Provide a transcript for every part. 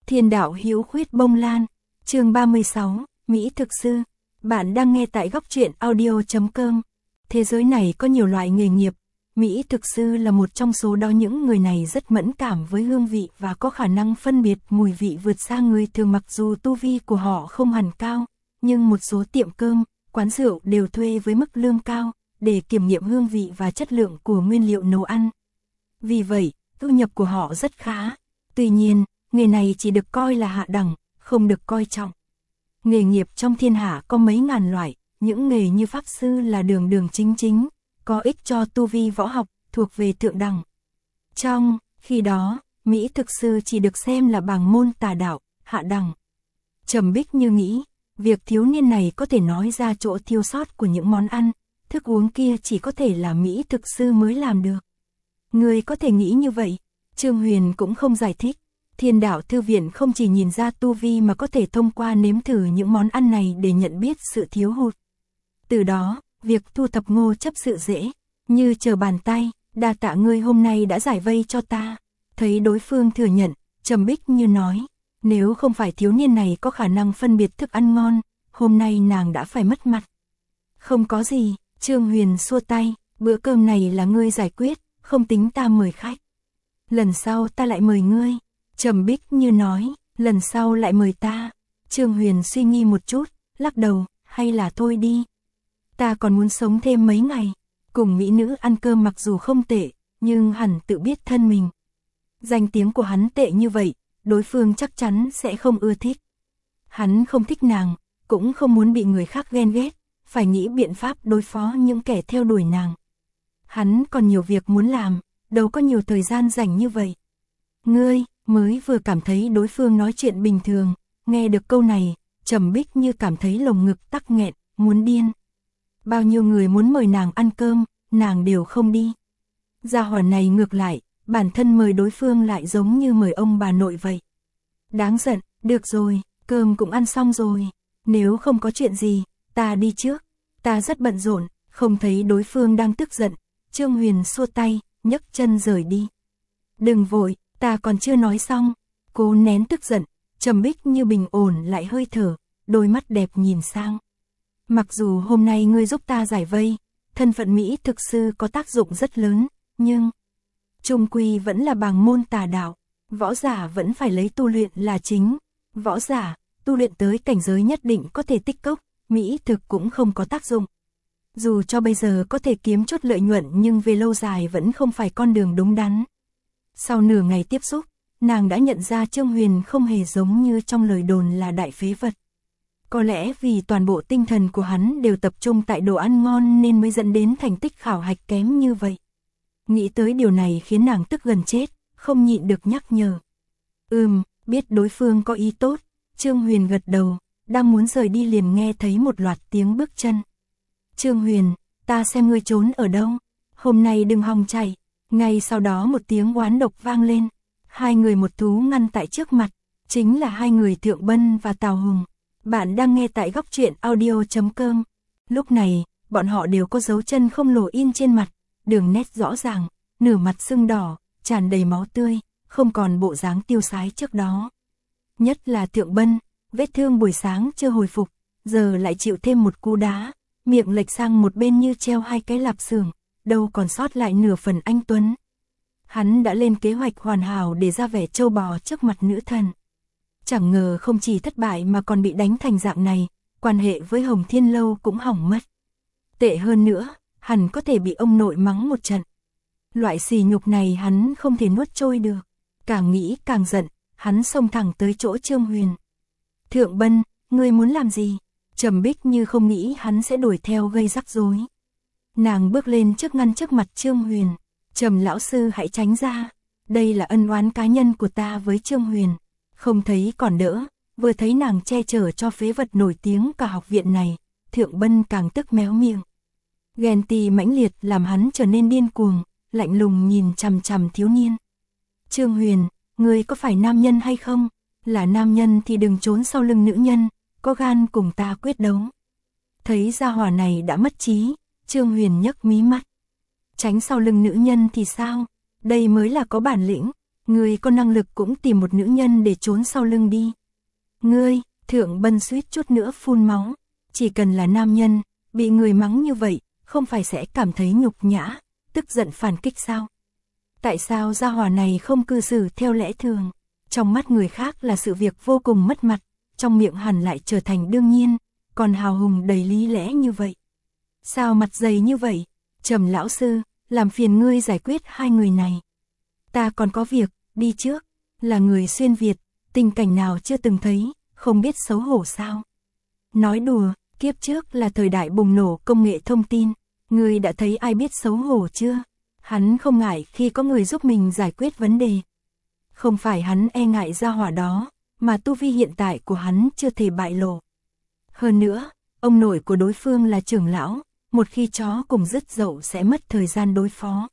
Thiên đạo hữu khuyết bông lan, chương 36, Mỹ thực sư. Bạn đang nghe tại góc truyện audio.com. Thế giới này có nhiều loại nghề nghiệp, Mỹ thực sư là một trong số đó. Những người này rất mẫn cảm với hương vị và có khả năng phân biệt mùi vị vượt xa người thường. Mặc dù tu vi của họ không hẳn cao, nhưng một số tiệm cơm, quán rượu đều thuê với mức lương cao để kiểm nghiệm hương vị và chất lượng của nguyên liệu nấu ăn. Vì vậy, thu nhập của họ rất khá. Tuy nhiên, nghề này chỉ được coi là hạ đẳng, không được coi trọng. Nghề nghiệp trong thiên hạ có mấy ngàn loại, những nghề như pháp sư là đường đường chính chính, có ích cho tu vi võ học, thuộc về thượng đẳng. Trong khi đó, Mỹ thực sư chỉ được xem là bảng môn tà đạo, hạ đẳng. Trầm Bích Như nghĩ, việc thiếu niên này có thể nói ra chỗ thiếu sót của những món ăn, thức uống kia chỉ có thể là Mỹ thực sư mới làm được. Người có thể nghĩ như vậy, Trương Huyền cũng không giải thích. Thiên đạo thư viện không chỉ nhìn ra tu vi mà có thể thông qua nếm thử những món ăn này để nhận biết sự thiếu hụt. Từ đó, việc thu thập ngô chấp sự dễ, như trở bàn tay. Đa tạ ngươi hôm nay đã giải vây cho ta. Thấy đối phương thừa nhận, Trầm Bích Như nói, nếu không phải thiếu niên này có khả năng phân biệt thức ăn ngon, hôm nay nàng đã phải mất mặt. Không có gì, Trương Huyền xua tay, bữa cơm này là ngươi giải quyết, không tính ta mời khách. Lần sau ta lại mời ngươi. Trầm Bích Như nói, lần sau lại mời ta. Trương Huyền suy nghĩ một chút, lắc đầu, hay là thôi đi. Ta còn muốn sống thêm mấy ngày. Cùng mỹ nữ ăn cơm mặc dù không tệ, nhưng hẳn tự biết thân mình. Danh tiếng của hắn tệ như vậy, đối phương chắc chắn sẽ không ưa thích. Hắn không thích nàng, cũng không muốn bị người khác ghen ghét, phải nghĩ biện pháp đối phó những kẻ theo đuổi nàng. Hắn còn nhiều việc muốn làm, đâu có nhiều thời gian rảnh như vậy. Ngươi mới vừa cảm thấy đối phương nói chuyện bình thường, nghe được câu này, Trầm Bích Như cảm thấy lồng ngực tắc nghẹn, muốn điên. Bao nhiêu người muốn mời nàng ăn cơm, nàng đều không đi. Gia hỏa này ngược lại, bản thân mời đối phương lại giống như mời ông bà nội vậy. Đáng giận, được rồi, cơm cũng ăn xong rồi. Nếu không có chuyện gì, ta đi trước. Ta rất bận rộn, không thấy đối phương đang tức giận. Trương Huyền xua tay, nhấc chân rời đi. Đừng vội, ta còn chưa nói xong. Cố nén tức giận, Trầm Bích Như bình ổn lại hơi thở, đôi mắt đẹp nhìn sang. Mặc dù hôm nay ngươi giúp ta giải vây, thân phận Mỹ thực sư có tác dụng rất lớn, nhưng chung quy vẫn là bảng môn tà đạo, võ giả vẫn phải lấy tu luyện là chính. Võ giả, tu luyện tới cảnh giới nhất định có thể tích cốc, Mỹ thực cũng không có tác dụng. Dù cho bây giờ có thể kiếm chút lợi nhuận nhưng về lâu dài vẫn không phải con đường đúng đắn. Sau nửa ngày tiếp xúc, nàng đã nhận ra Trương Huyền không hề giống như trong lời đồn là đại phế vật. Có lẽ vì toàn bộ tinh thần của hắn đều tập trung tại đồ ăn ngon nên mới dẫn đến thành tích khảo hạch kém như vậy. Nghĩ tới điều này khiến nàng tức gần chết, không nhịn được nhắc nhở. Biết đối phương có ý tốt, Trương Huyền gật đầu, đang muốn rời đi liền nghe thấy một loạt tiếng bước chân. Trương Huyền, ta xem ngươi trốn ở đâu, hôm nay đừng hòng chạy. Ngay sau đó một tiếng oán độc vang lên, hai người một thú ngăn tại trước mặt, chính là hai người Thượng Bân và Tào Hùng. Bạn đang nghe tại góc truyện audio.com. Lúc này, bọn họ đều có dấu chân không lồ in trên mặt, đường nét rõ ràng, nửa mặt sưng đỏ, tràn đầy máu tươi, không còn bộ dáng tiêu sái trước đó. Nhất là Thượng Bân, vết thương buổi sáng chưa hồi phục, giờ lại chịu thêm một cú đá, miệng lệch sang một bên như treo hai cái lạp xưởng, đâu còn sót lại nửa phần anh tuấn. Hắn đã lên kế hoạch hoàn hảo để ra vẻ trâu bò trước mặt nữ thần. Chẳng ngờ không chỉ thất bại mà còn bị đánh thành dạng này, quan hệ với Hồng Thiên Lâu cũng hỏng mất. Tệ hơn nữa, hẳn có thể bị ông nội mắng một trận. Loại sỉ nhục này hắn không thể nuốt trôi được. Càng nghĩ càng giận, hắn xông thẳng tới chỗ Trương Huyền. Thượng Bân, ngươi muốn làm gì? Trầm Bích Như không nghĩ hắn sẽ đuổi theo gây rắc rối. Nàng bước lên trước ngăn trước mặt Trương Huyền. Trầm lão sư hãy tránh ra. Đây là ân oán cá nhân của ta với Trương Huyền. Không thấy còn đỡ, vừa thấy nàng che chở cho phế vật nổi tiếng cả học viện này, Thượng Bân càng tức méo miệng. Ghen tị mãnh liệt làm hắn trở nên điên cuồng, lạnh lùng nhìn chằm chằm thiếu niên. Trương Huyền, ngươi có phải nam nhân hay không? Là nam nhân thì đừng trốn sau lưng nữ nhân, có gan cùng ta quyết đấu. Thấy gia hỏa này đã mất trí, Trương Huyền nhấc mí mắt. Tránh sau lưng nữ nhân thì sao? Đây mới là có bản lĩnh. Ngươi có năng lực cũng tìm một nữ nhân để trốn sau lưng đi. Ngươi, Thượng Bân suýt chút nữa phun máu. Chỉ cần là nam nhân, bị người mắng như vậy, không phải sẽ cảm thấy nhục nhã, tức giận phản kích sao? Tại sao gia hỏa này không cư xử theo lẽ thường? Trong mắt người khác là sự việc vô cùng mất mặt, trong miệng hẳn lại trở thành đương nhiên, còn hào hùng đầy lý lẽ như vậy. Sao mặt dày như vậy? Trầm lão sư, làm phiền ngươi giải quyết hai người này. Ta còn có việc, đi trước. Là người xuyên Việt, tình cảnh nào chưa từng thấy, không biết xấu hổ sao? Nói đùa, kiếp trước là thời đại bùng nổ công nghệ thông tin, ngươi đã thấy ai biết xấu hổ chưa? Hắn không ngại khi có người giúp mình giải quyết vấn đề. Không phải hắn e ngại gia hỏa đó, mà tu vi hiện tại của hắn chưa thể bại lộ. Hơn nữa, ông nội của đối phương là trưởng lão, một khi chó cùng dứt dậu sẽ mất thời gian đối phó.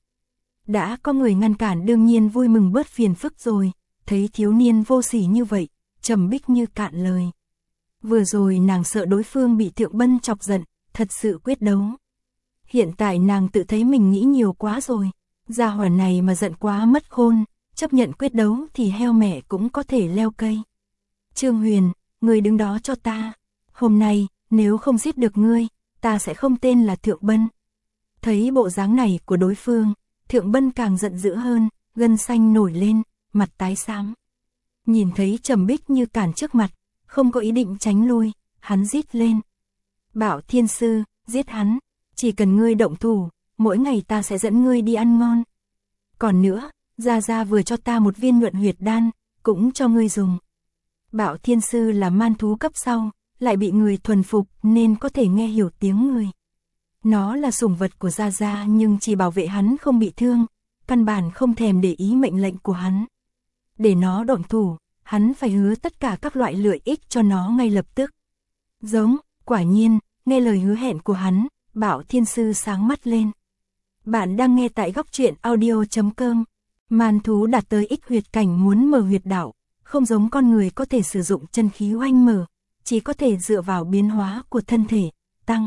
Đã có người ngăn cản đương nhiên vui mừng bớt phiền phức rồi, thấy thiếu niên vô sỉ như vậy, Trầm Bích như cạn lời. Vừa rồi nàng sợ đối phương bị Thượng Bân chọc giận, thật sự quyết đấu. Hiện tại nàng tự thấy mình nghĩ nhiều quá rồi, gia hỏa này mà giận quá mất khôn, chấp nhận quyết đấu thì heo mẹ cũng có thể leo cây. Trương Huyền, ngươi đứng đó cho ta, hôm nay, nếu không giết được ngươi, ta sẽ không tên là Thượng Bân. Thấy bộ dáng này của đối phương, Thượng Bân càng giận dữ hơn, gân xanh nổi lên, mặt tái xám. Nhìn thấy Trầm Bích như cản trước mặt, không có ý định tránh lui, hắn rít lên. Bảo Thiên Sư, giết hắn, chỉ cần ngươi động thủ, mỗi ngày ta sẽ dẫn ngươi đi ăn ngon. Còn nữa, Gia Gia vừa cho ta một viên nhuận huyệt đan, cũng cho ngươi dùng. Bảo Thiên Sư là man thú cấp sau, lại bị người thuần phục nên có thể nghe hiểu tiếng người. Nó là sủng vật của Gia Gia nhưng chỉ bảo vệ hắn không bị thương, căn bản không thèm để ý mệnh lệnh của hắn. Để nó động thủ, hắn phải hứa tất cả các loại lợi ích cho nó ngay lập tức. Giống, quả nhiên, nghe lời hứa hẹn của hắn, Bảo Thiên Sư sáng mắt lên. Bạn đang nghe tại góc truyện audio.com. Man thú đạt tới ích huyệt cảnh muốn mở huyệt đạo, không giống con người có thể sử dụng chân khí oanh mở, chỉ có thể dựa vào biến hóa của thân thể, tăng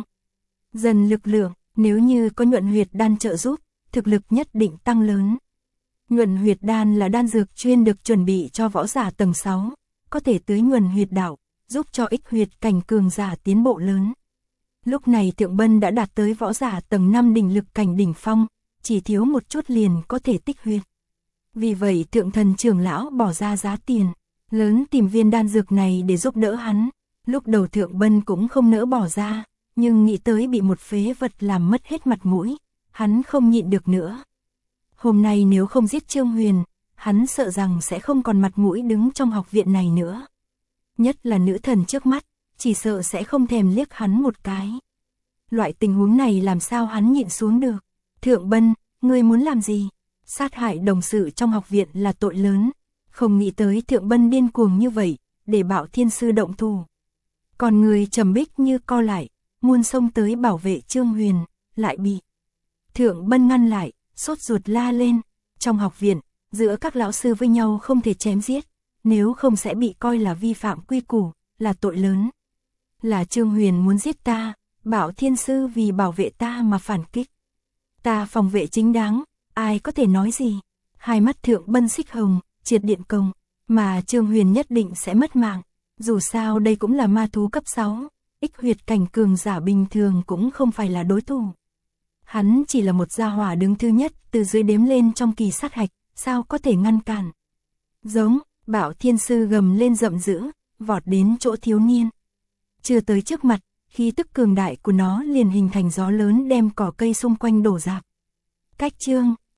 dần lực lượng, nếu như có nhuận huyệt đan trợ giúp, thực lực nhất định tăng lớn. Nhuận huyệt đan là đan dược chuyên được chuẩn bị cho võ giả tầng 6, có thể tưới nhuần huyệt đạo, giúp cho ích huyệt cảnh cường giả tiến bộ lớn. Lúc này Thượng Bân đã đạt tới võ giả tầng 5 đỉnh lực cảnh đỉnh phong, chỉ thiếu một chút liền có thể tích huyệt. Vì vậy Thượng Thần trưởng lão bỏ ra giá tiền lớn tìm viên đan dược này để giúp đỡ hắn. Lúc đầu Thượng Bân cũng không nỡ bỏ ra, nhưng nghĩ tới bị một phế vật làm mất hết mặt mũi, hắn không nhịn được nữa. Hôm nay nếu không giết Trương Huyền, hắn sợ rằng sẽ không còn mặt mũi đứng trong học viện này nữa. Nhất là nữ thần trước mắt, chỉ sợ sẽ không thèm liếc hắn một cái. Loại tình huống này làm sao hắn nhịn xuống được. Thượng Bân, ngươi muốn làm gì? Sát hại đồng sự trong học viện là tội lớn. Không nghĩ tới Thượng Bân điên cuồng như vậy, để Bảo Thiên Sư động thủ. Còn người Trầm Bích như co lại, muôn xông tới bảo vệ Trương Huyền, lại bị Thượng Bân ngăn lại, sốt ruột la lên. Trong học viện, giữa các lão sư với nhau không thể chém giết, nếu không sẽ bị coi là vi phạm quy củ, là tội lớn. Là Trương Huyền muốn giết ta, Bảo Thiên Sư vì bảo vệ ta mà phản kích. Ta phòng vệ chính đáng, ai có thể nói gì. Hai mắt Thượng Bân xích hồng, triệt điện công, mà Trương Huyền nhất định sẽ mất mạng. Dù sao đây cũng là ma thú cấp 6, ích huyệt cảnh cường giả bình thường cũng không phải là đối thủ. Hắn chỉ là một gia hỏa đứng thứ nhất từ dưới đếm lên trong kỳ sát hạch, sao có thể ngăn cản. Giống, Bảo Thiên Sư gầm lên giận dữ, vọt đến chỗ thiếu niên. Chưa tới trước mặt, khí tức cường đại của nó liền hình thành gió lớn đem cỏ cây xung quanh đổ rạp. Cách Trương